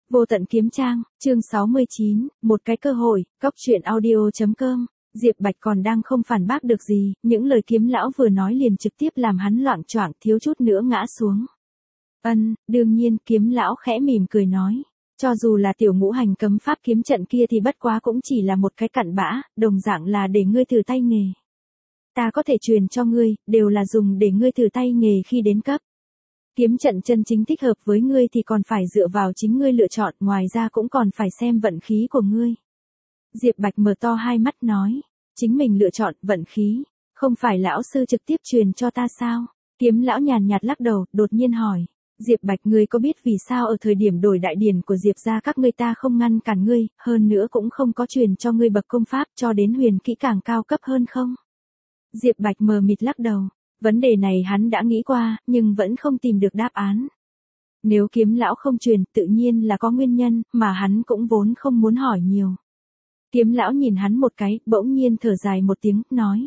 Vô tận kiếm trang, chương 69, một cái cơ hội, cóc truyện audio.com. Diệp Bạch còn đang không phản bác được gì, những lời kiếm lão vừa nói liền trực tiếp làm hắn loạng choạng thiếu chút nữa ngã xuống. Đương nhiên, kiếm lão khẽ mỉm cười nói. Cho dù là tiểu ngũ hành cấm pháp kiếm trận kia thì bất quá cũng chỉ là một cái cặn bã, đồng dạng là để ngươi thử tay nghề. Ta có thể truyền cho ngươi, đều là dùng để ngươi thử tay nghề khi đến cấp. Kiếm trận chân chính thích hợp với ngươi thì còn phải dựa vào chính ngươi lựa chọn, ngoài ra cũng còn phải xem vận khí của ngươi. Diệp Bạch mở to hai mắt nói, chính mình lựa chọn vận khí, không phải lão sư trực tiếp truyền cho ta sao? Kiếm lão nhàn nhạt lắc đầu, đột nhiên hỏi, Diệp Bạch ngươi có biết vì sao ở thời điểm đổi đại điển của Diệp gia các ngươi ta không ngăn cản ngươi, hơn nữa cũng không có truyền cho ngươi bậc công pháp cho đến huyền kỹ càng cao cấp hơn không? Diệp Bạch mờ mịt lắc đầu. Vấn đề này hắn đã nghĩ qua, nhưng vẫn không tìm được đáp án. Nếu kiếm lão không truyền, tự nhiên là có nguyên nhân, mà hắn cũng vốn không muốn hỏi nhiều. Kiếm lão nhìn hắn một cái, bỗng nhiên thở dài một tiếng, nói.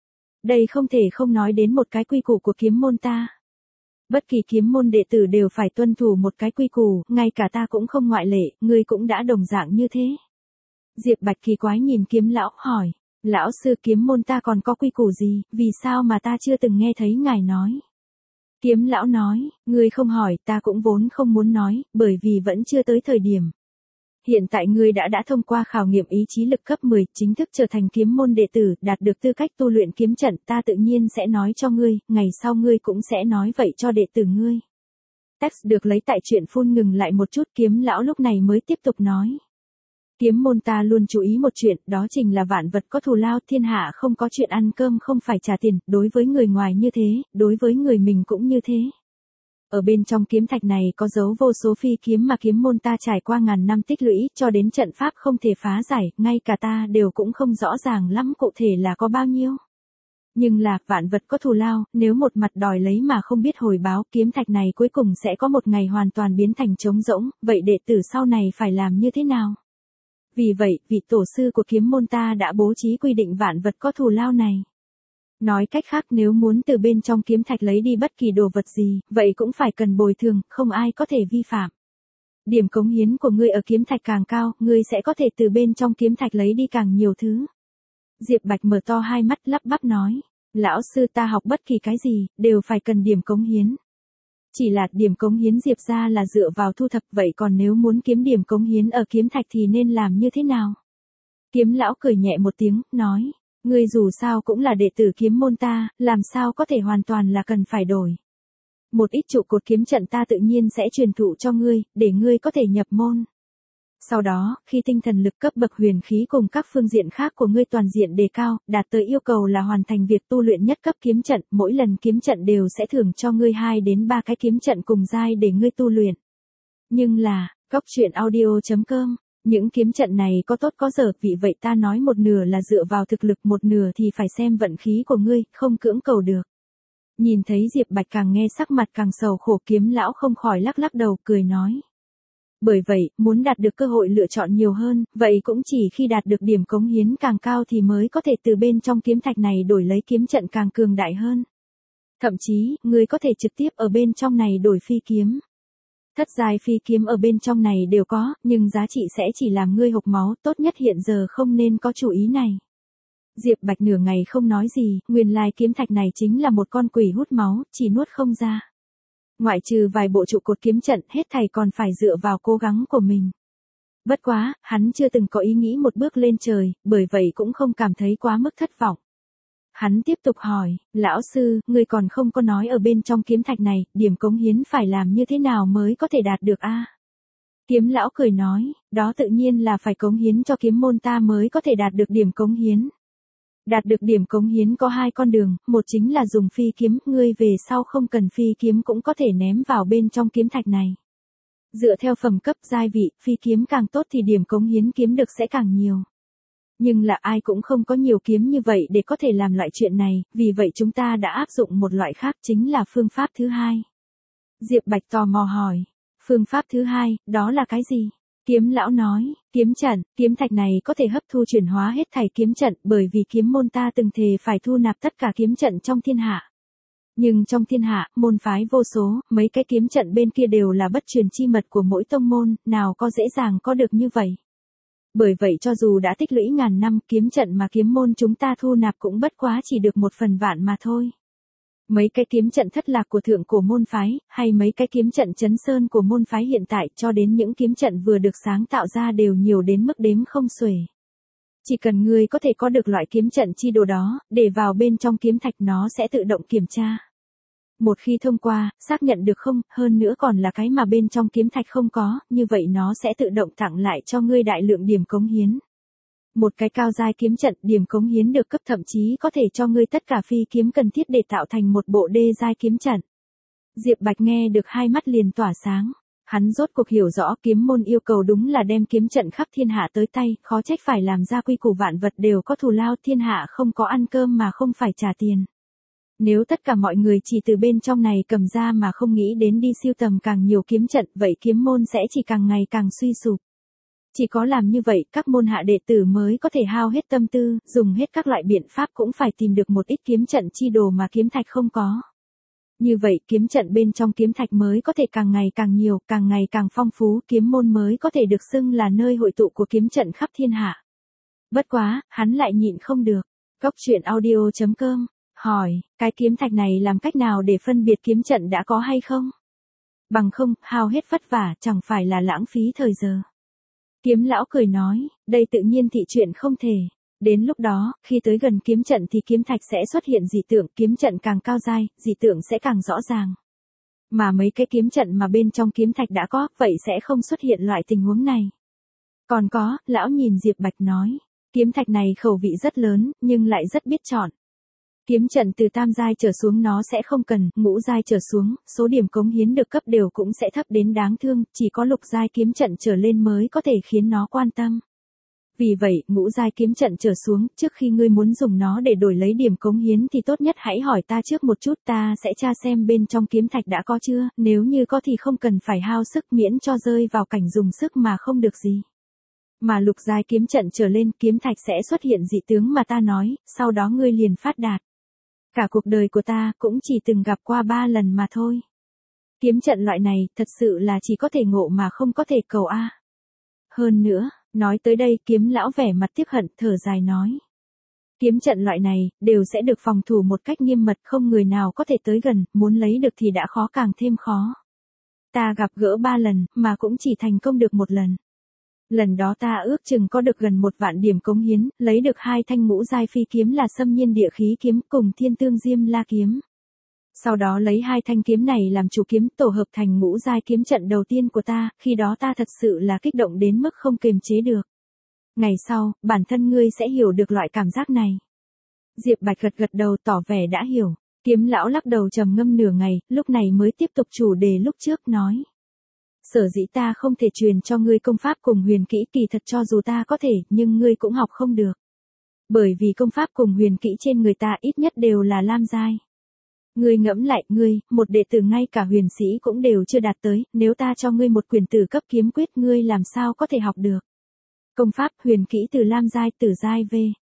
Đây không thể không nói đến một cái quy củ của kiếm môn ta. Bất kỳ kiếm môn đệ tử đều phải tuân thủ một cái quy củ, ngay cả ta cũng không ngoại lệ, ngươi cũng đã đồng dạng như thế. Diệp Bạch kỳ quái nhìn kiếm lão, hỏi. Lão sư kiếm môn ta còn có quy củ gì, vì sao mà ta chưa từng nghe thấy ngài nói? Kiếm lão nói, ngươi không hỏi ta cũng vốn không muốn nói, bởi vì vẫn chưa tới thời điểm. Hiện tại ngươi đã thông qua khảo nghiệm ý chí lực cấp 10, chính thức trở thành kiếm môn đệ tử, đạt được tư cách tu luyện kiếm trận, ta tự nhiên sẽ nói cho ngươi, ngày sau ngươi cũng sẽ nói vậy cho đệ tử ngươi. Text được lấy tại truyện phun ngừng lại một chút, kiếm lão lúc này mới tiếp tục nói. Kiếm môn ta luôn chú ý một chuyện, đó chính là vạn vật có thù lao, thiên hạ không có chuyện ăn cơm không phải trả tiền, đối với người ngoài như thế, đối với người mình cũng như thế. Ở bên trong kiếm thạch này có dấu vô số phi kiếm mà kiếm môn ta trải qua ngàn năm tích lũy, cho đến trận pháp không thể phá giải, ngay cả ta đều cũng không rõ ràng lắm cụ thể là có bao nhiêu. Nhưng là, vạn vật có thù lao, nếu một mặt đòi lấy mà không biết hồi báo, kiếm thạch này cuối cùng sẽ có một ngày hoàn toàn biến thành trống rỗng, vậy đệ tử sau này phải làm như thế nào? Vì vậy, vị tổ sư của kiếm môn ta đã bố trí quy định vạn vật có thù lao này. Nói cách khác nếu muốn từ bên trong kiếm thạch lấy đi bất kỳ đồ vật gì, vậy cũng phải cần bồi thường, không ai có thể vi phạm. Điểm cống hiến của ngươi ở kiếm thạch càng cao, ngươi sẽ có thể từ bên trong kiếm thạch lấy đi càng nhiều thứ. Diệp Bạch mở to hai mắt lắp bắp nói, lão sư ta học bất kỳ cái gì, đều phải cần điểm cống hiến. Chỉ là điểm cống hiến Diệp ra là dựa vào thu thập, vậy còn nếu muốn kiếm điểm cống hiến ở kiếm thạch thì nên làm như thế nào? Kiếm lão cười nhẹ một tiếng, nói, ngươi dù sao cũng là đệ tử kiếm môn ta, làm sao có thể hoàn toàn là cần phải đổi. Một ít trụ cột kiếm trận ta tự nhiên sẽ truyền thụ cho ngươi, để ngươi có thể nhập môn. Sau đó, khi tinh thần lực cấp bậc huyền khí cùng các phương diện khác của ngươi toàn diện đề cao, đạt tới yêu cầu là hoàn thành việc tu luyện nhất cấp kiếm trận, mỗi lần kiếm trận đều sẽ thưởng cho ngươi 2 đến 3 cái kiếm trận cùng giai để ngươi tu luyện. Nhưng là, cóc truyện audio.com, những kiếm trận này có tốt có dở, vì vậy ta nói một nửa là dựa vào thực lực, một nửa thì phải xem vận khí của ngươi, không cưỡng cầu được. Nhìn thấy Diệp Bạch càng nghe sắc mặt càng sầu khổ, kiếm lão không khỏi lắc lắc đầu, cười nói. Bởi vậy, muốn đạt được cơ hội lựa chọn nhiều hơn, vậy cũng chỉ khi đạt được điểm cống hiến càng cao thì mới có thể từ bên trong kiếm thạch này đổi lấy kiếm trận càng cường đại hơn. Thậm chí, ngươi có thể trực tiếp ở bên trong này đổi phi kiếm. Thất giai phi kiếm ở bên trong này đều có, nhưng giá trị sẽ chỉ làm ngươi hộc máu, tốt nhất hiện giờ không nên có chủ ý này. Diệp Bạch nửa ngày không nói gì, nguyên lai kiếm thạch này chính là một con quỷ hút máu, chỉ nuốt không ra. Ngoại trừ vài bộ trụ cột kiếm trận, hết thảy còn phải dựa vào cố gắng của mình. Bất quá, hắn chưa từng có ý nghĩ một bước lên trời, bởi vậy cũng không cảm thấy quá mức thất vọng. Hắn tiếp tục hỏi, lão sư, ngươi còn không có nói ở bên trong kiếm thạch này, điểm cống hiến phải làm như thế nào mới có thể đạt được a? Kiếm lão cười nói, đó tự nhiên là phải cống hiến cho kiếm môn ta mới có thể đạt được điểm cống hiến. Đạt được điểm cống hiến có 2 con đường, một chính là dùng phi kiếm, ngươi về sau không cần phi kiếm cũng có thể ném vào bên trong kiếm thạch này. Dựa theo phẩm cấp giai vị, phi kiếm càng tốt thì điểm cống hiến kiếm được sẽ càng nhiều. Nhưng là ai cũng không có nhiều kiếm như vậy để có thể làm loại chuyện này, vì vậy chúng ta đã áp dụng một loại khác, chính là phương pháp thứ hai. Diệp Bạch tò mò hỏi, phương pháp thứ hai, đó là cái gì? Kiếm lão nói, kiếm trận, kiếm thạch này có thể hấp thu chuyển hóa hết thảy kiếm trận, bởi vì kiếm môn ta từng thề phải thu nạp tất cả kiếm trận trong thiên hạ. Nhưng trong thiên hạ, môn phái vô số, mấy cái kiếm trận bên kia đều là bất truyền chi mật của mỗi tông môn, nào có dễ dàng có được như vậy. Bởi vậy cho dù đã tích lũy ngàn năm, kiếm trận mà kiếm môn chúng ta thu nạp cũng bất quá chỉ được 1/1000 mà thôi. Mấy cái kiếm trận thất lạc của thượng cổ môn phái, hay mấy cái kiếm trận chấn sơn của môn phái hiện tại, cho đến những kiếm trận vừa được sáng tạo ra đều nhiều đến mức đếm không xuể. Chỉ cần ngươi có thể có được loại kiếm trận chi đồ đó, để vào bên trong kiếm thạch nó sẽ tự động kiểm tra. Một khi thông qua, xác nhận được không, hơn nữa còn là cái mà bên trong kiếm thạch không có, như vậy nó sẽ tự động tặng lại cho ngươi đại lượng điểm cống hiến. Một cái cao giai kiếm trận, điểm cống hiến được cấp thậm chí có thể cho ngươi tất cả phi kiếm cần thiết để tạo thành một bộ đê giai kiếm trận. Diệp Bạch nghe được hai mắt liền tỏa sáng. Hắn rốt cuộc hiểu rõ kiếm môn yêu cầu đúng là đem kiếm trận khắp thiên hạ tới tay, khó trách phải làm ra quy củ vạn vật đều có thù lao, thiên hạ không có ăn cơm mà không phải trả tiền. Nếu tất cả mọi người chỉ từ bên trong này cầm ra mà không nghĩ đến đi siêu tầm càng nhiều kiếm trận, vậy kiếm môn sẽ chỉ càng ngày càng suy sụp. Chỉ có làm như vậy, các môn hạ đệ tử mới có thể hao hết tâm tư, dùng hết các loại biện pháp cũng phải tìm được một ít kiếm trận chi đồ mà kiếm thạch không có. Như vậy, kiếm trận bên trong kiếm thạch mới có thể càng ngày càng nhiều, càng ngày càng phong phú, kiếm môn mới có thể được xưng là nơi hội tụ của kiếm trận khắp thiên hạ. Bất quá, hắn lại nhịn không được. Cốc truyện audio.com hỏi, cái kiếm thạch này làm cách nào để phân biệt kiếm trận đã có hay không? Bằng không, hao hết vất vả, chẳng phải là lãng phí thời giờ. Kiếm lão cười nói, đây tự nhiên thị chuyện không thể. Đến lúc đó, khi tới gần kiếm trận thì kiếm thạch sẽ xuất hiện dị tượng, kiếm trận càng cao dai, dị tượng sẽ càng rõ ràng. Mà mấy cái kiếm trận mà bên trong kiếm thạch đã có, vậy sẽ không xuất hiện loại tình huống này. Còn có, lão nhìn Diệp Bạch nói, kiếm thạch này khẩu vị rất lớn, nhưng lại rất biết chọn. Kiếm trận từ tam giai trở xuống nó sẽ không cần, ngũ giai trở xuống, số điểm cống hiến được cấp đều cũng sẽ thấp đến đáng thương, chỉ có lục giai kiếm trận trở lên mới có thể khiến nó quan tâm. Vì vậy, ngũ giai kiếm trận trở xuống, trước khi ngươi muốn dùng nó để đổi lấy điểm cống hiến thì tốt nhất hãy hỏi ta trước một chút, ta sẽ tra xem bên trong kiếm thạch đã có chưa, nếu như có thì không cần phải hao sức, miễn cho rơi vào cảnh dùng sức mà không được gì. Mà lục giai kiếm trận trở lên, kiếm thạch sẽ xuất hiện dị tướng mà ta nói, sau đó ngươi liền phát đạt. Cả cuộc đời của ta cũng chỉ từng gặp qua 3 lần mà thôi. Kiếm trận loại này, thật sự là chỉ có thể ngộ mà không có thể cầu a. Hơn nữa, nói tới đây, kiếm lão vẻ mặt tiếc hận, thở dài nói. Kiếm trận loại này, đều sẽ được phòng thủ một cách nghiêm mật, không người nào có thể tới gần, muốn lấy được thì đã khó càng thêm khó. Ta gặp gỡ 3 lần, mà cũng chỉ thành công được 1 lần. Lần đó ta ước chừng có được gần 1.000 điểm cống hiến, lấy được 2 thanh ngũ giai phi kiếm là Xâm Nhiên Địa Khí kiếm cùng Thiên Tương Diêm La kiếm. Sau đó lấy 2 thanh kiếm này làm chủ kiếm, tổ hợp thành ngũ giai kiếm trận đầu tiên của ta, khi đó ta thật sự là kích động đến mức không kiềm chế được. Ngày sau, bản thân ngươi sẽ hiểu được loại cảm giác này. Diệp Bạch gật gật đầu tỏ vẻ đã hiểu. Kiếm lão lắc đầu trầm ngâm nửa ngày, lúc này mới tiếp tục chủ đề lúc trước nói. Sở dĩ ta không thể truyền cho ngươi công pháp cùng huyền kỹ, kỳ thật cho dù ta có thể, nhưng ngươi cũng học không được. Bởi vì công pháp cùng huyền kỹ trên người ta ít nhất đều là lam giai. Ngươi ngẫm lại, ngươi, một đệ tử ngay cả huyền sĩ cũng đều chưa đạt tới, nếu ta cho ngươi một quyển tử cấp kiếm quyết ngươi làm sao có thể học được. Công pháp huyền kỹ từ lam giai, tử giai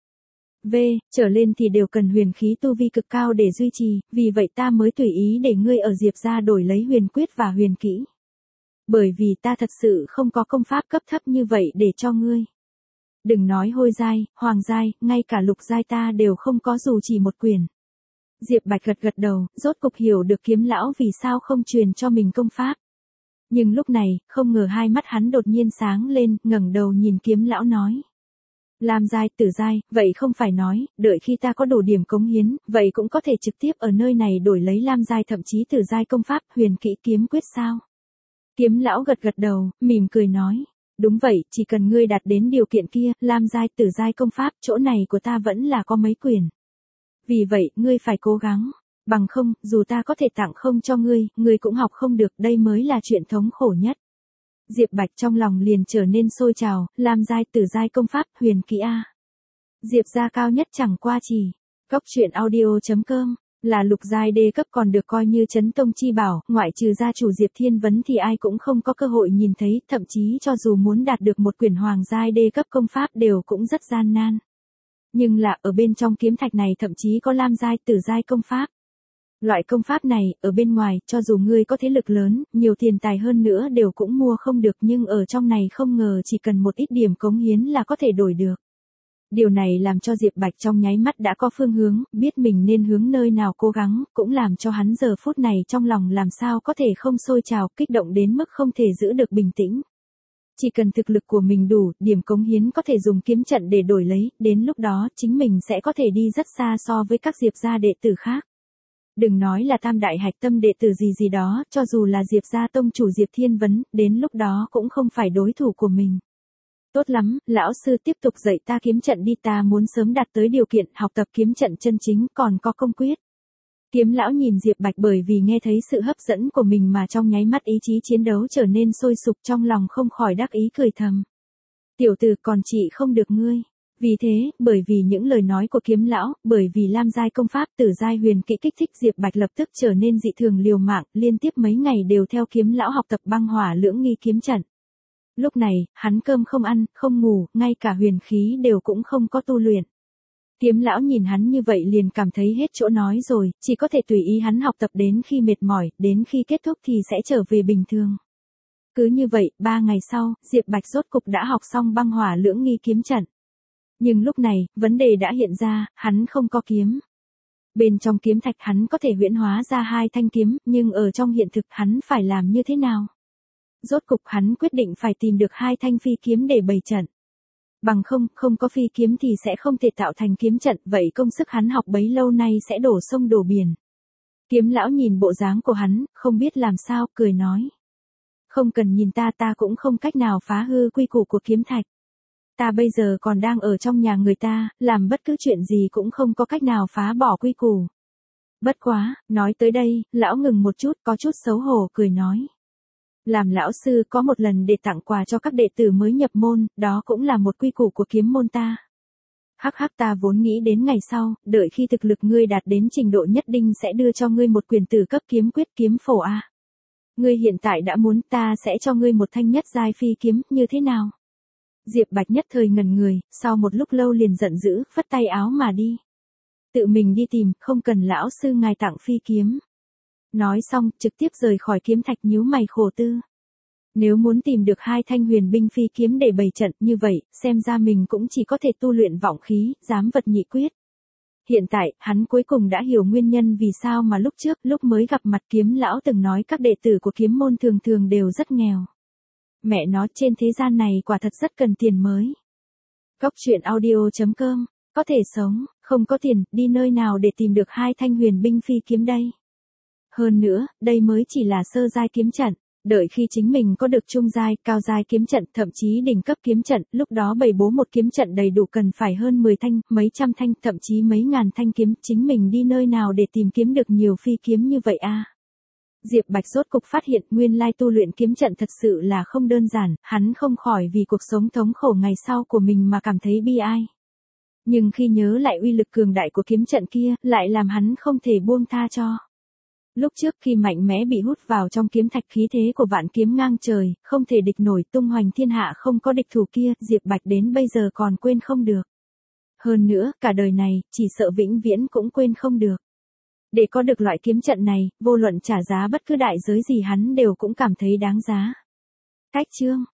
V trở lên thì đều cần huyền khí tu vi cực cao để duy trì, vì vậy ta mới tùy ý để ngươi ở Diệp gia đổi lấy huyền quyết và huyền kỹ. Bởi vì ta thật sự không có công pháp cấp thấp như vậy để cho ngươi. Đừng nói hôi giai, hoàng giai, ngay cả lục giai ta đều không có dù chỉ một quyển. Diệp Bạch gật gật đầu, rốt cục hiểu được kiếm lão vì sao không truyền cho mình công pháp. Nhưng lúc này, không ngờ hai mắt hắn đột nhiên sáng lên, ngẩng đầu nhìn kiếm lão nói. Lam giai, tử giai, vậy không phải nói, đợi khi ta có đủ điểm cống hiến, vậy cũng có thể trực tiếp ở nơi này đổi lấy lam giai thậm chí tử giai công pháp, huyền kỹ kiếm quyết sao? Kiếm lão gật gật đầu, mỉm cười nói. Đúng vậy, chỉ cần ngươi đạt đến điều kiện kia, lam giai, tử giai công pháp, chỗ này của ta vẫn là có mấy quyển. Vì vậy, ngươi phải cố gắng. Bằng không, dù ta có thể tặng không cho ngươi cũng học không được, đây mới là chuyện thống khổ nhất. Diệp Bạch trong lòng liền trở nên sôi trào, lam giai, tử giai công pháp, huyền kỹ a. Diệp gia cao nhất chẳng qua chỉ. Cốc truyện audio.com là lục giai đê cấp còn được coi như chấn tông chi bảo, ngoại trừ gia chủ Diệp Thiên Vấn thì ai cũng không có cơ hội nhìn thấy, thậm chí cho dù muốn đạt được một quyển hoàng giai đê cấp công pháp đều cũng rất gian nan. Nhưng là ở bên trong kiếm thạch này thậm chí có lam giai, tử giai công pháp. Loại công pháp này, ở bên ngoài, cho dù ngươi có thế lực lớn, nhiều tiền tài hơn nữa đều cũng mua không được, nhưng ở trong này không ngờ chỉ cần một ít điểm cống hiến là có thể đổi được. Điều này làm cho Diệp Bạch trong nháy mắt đã có phương hướng, biết mình nên hướng nơi nào cố gắng, cũng làm cho hắn giờ phút này trong lòng làm sao có thể không sôi trào, kích động đến mức không thể giữ được bình tĩnh. Chỉ cần thực lực của mình đủ, điểm cống hiến có thể dùng kiếm trận để đổi lấy, đến lúc đó chính mình sẽ có thể đi rất xa so với các Diệp gia đệ tử khác. Đừng nói là tam đại hạch tâm đệ tử gì gì đó, cho dù là Diệp gia tông chủ Diệp Thiên Vấn, đến lúc đó cũng không phải đối thủ của mình. Tốt lắm, lão sư tiếp tục dạy ta kiếm trận đi, ta muốn sớm đạt tới điều kiện học tập kiếm trận chân chính, còn có công quyết. Kiếm lão nhìn Diệp Bạch bởi vì nghe thấy sự hấp dẫn của mình mà trong nháy mắt ý chí chiến đấu trở nên sôi sục, trong lòng không khỏi đắc ý cười thầm. Tiểu tử, còn chị không được ngươi. Vì thế, bởi vì những lời nói của kiếm lão, bởi vì lam giai công pháp tử giai huyền kỹ kích thích Diệp Bạch lập tức trở nên dị thường liều mạng, liên tiếp mấy ngày đều theo kiếm lão học tập băng hỏa lưỡng nghi kiếm trận. Lúc này, hắn cơm không ăn, không ngủ, ngay cả huyền khí đều cũng không có tu luyện. Kiếm lão nhìn hắn như vậy liền cảm thấy hết chỗ nói rồi, chỉ có thể tùy ý hắn học tập đến khi mệt mỏi, đến khi kết thúc thì sẽ trở về bình thường. Cứ như vậy, 3 ngày sau, Diệp Bạch rốt cục đã học xong băng hỏa lưỡng nghi kiếm trận. Nhưng lúc này, vấn đề đã hiện ra, hắn không có kiếm. Bên trong kiếm thạch hắn có thể huyễn hóa ra 2 thanh kiếm, nhưng ở trong hiện thực hắn phải làm như thế nào? Rốt cục hắn quyết định phải tìm được 2 thanh phi kiếm để bày trận. Bằng không có phi kiếm thì sẽ không thể tạo thành kiếm trận, vậy công sức hắn học bấy lâu nay sẽ đổ sông đổ biển. Kiếm lão nhìn bộ dáng của hắn, không biết làm sao, cười nói. Không cần nhìn ta, ta cũng không cách nào phá hư quy củ của kiếm thạch. Ta bây giờ còn đang ở trong nhà người ta, làm bất cứ chuyện gì cũng không có cách nào phá bỏ quy củ. Bất quá, nói tới đây, lão ngừng một chút, có chút xấu hổ, cười nói. Làm lão sư có một lần để tặng quà cho các đệ tử mới nhập môn, đó cũng là một quy củ của kiếm môn ta. Hắc hắc, ta vốn nghĩ đến ngày sau, đợi khi thực lực ngươi đạt đến trình độ nhất định sẽ đưa cho ngươi một quyền tử cấp kiếm quyết kiếm phổ a. Ngươi hiện tại đã muốn, ta sẽ cho ngươi một thanh nhất giai phi kiếm, như thế nào? Diệp Bạch nhất thời ngẩn người, sau một lúc lâu liền giận dữ, phất tay áo mà đi. Tự mình đi tìm, không cần lão sư ngài tặng phi kiếm. Nói xong, trực tiếp rời khỏi kiếm thạch, nhíu mày khổ tư. Nếu muốn tìm được 2 thanh huyền binh phi kiếm để bày trận như vậy, xem ra mình cũng chỉ có thể tu luyện vọng khí, giám vật nhị quyết. Hiện tại, hắn cuối cùng đã hiểu nguyên nhân vì sao mà lúc trước, lúc mới gặp mặt kiếm lão từng nói các đệ tử của kiếm môn thường thường đều rất nghèo. Mẹ nó, trên thế gian này quả thật rất cần tiền mới. Góc truyện audio.com, có thể sống, không có tiền, đi nơi nào để tìm được 2 thanh huyền binh phi kiếm đây? Hơn nữa, đây mới chỉ là sơ giai kiếm trận, đợi khi chính mình có được trung giai, cao giai kiếm trận, thậm chí đỉnh cấp kiếm trận, lúc đó bày bố một kiếm trận đầy đủ cần phải hơn 10 thanh, mấy trăm thanh, thậm chí mấy ngàn thanh kiếm, chính mình đi nơi nào để tìm kiếm được nhiều phi kiếm như vậy a? Diệp Bạch rốt cục phát hiện nguyên lai tu luyện kiếm trận thật sự là không đơn giản, hắn không khỏi vì cuộc sống thống khổ ngày sau của mình mà cảm thấy bi ai. Nhưng khi nhớ lại uy lực cường đại của kiếm trận kia, lại làm hắn không thể buông tha cho. Lúc trước khi mạnh mẽ bị hút vào trong kiếm thạch, khí thế của vạn kiếm ngang trời, không thể địch nổi, tung hoành thiên hạ không có địch thủ kia, Diệp Bạch đến bây giờ còn quên không được. Hơn nữa, cả đời này, chỉ sợ vĩnh viễn cũng quên không được. Để có được loại kiếm trận này, vô luận trả giá bất cứ đại giới gì hắn đều cũng cảm thấy đáng giá. Cách chương